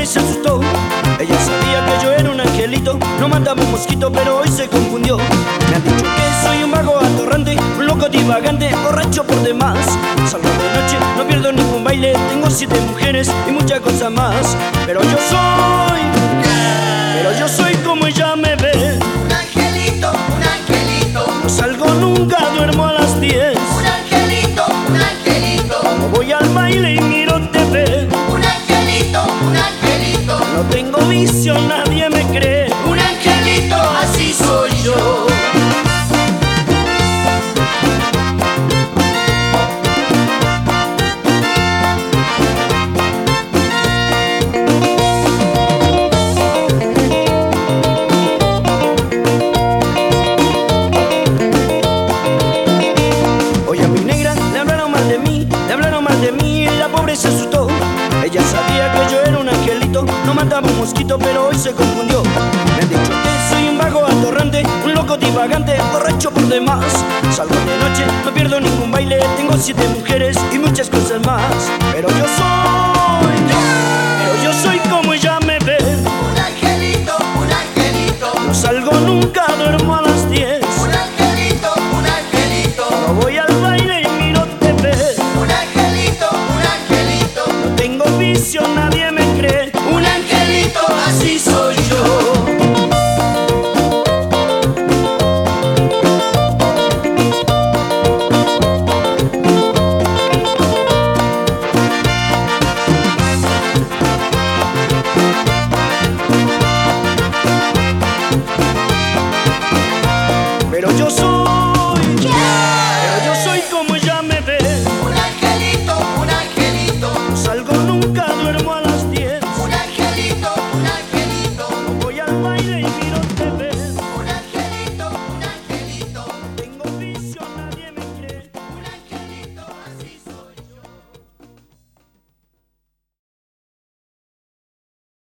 pobre se asustó. Ella sabía que yo era un angelito, no mandaba un mosquito, pero hoy se confundió. Me han dicho que soy un vago atorrante, un loco divagante, borracho por demás. Salgo de noche, no pierdo ningún baile, tengo 7 mujeres y muchas cosas más. Pero yo soy como ella me ve. Un angelito, un angelito. No salgo nunca, duermo a las 10. Un angelito, un angelito. No voy al baile y miro TV. Un angelito, un angelito. No tengo vicio, nadie me cree. Un angelito, así soy yo. Se asustó. Ella sabía que yo era un angelito, no mataba un mosquito, pero hoy se confundió. Me han dicho que soy un vago atorrante, un loco divagante, borracho por demás. Salgo de noche, no pierdo ningún baile, tengo 7 mujeres y muchas cosas más.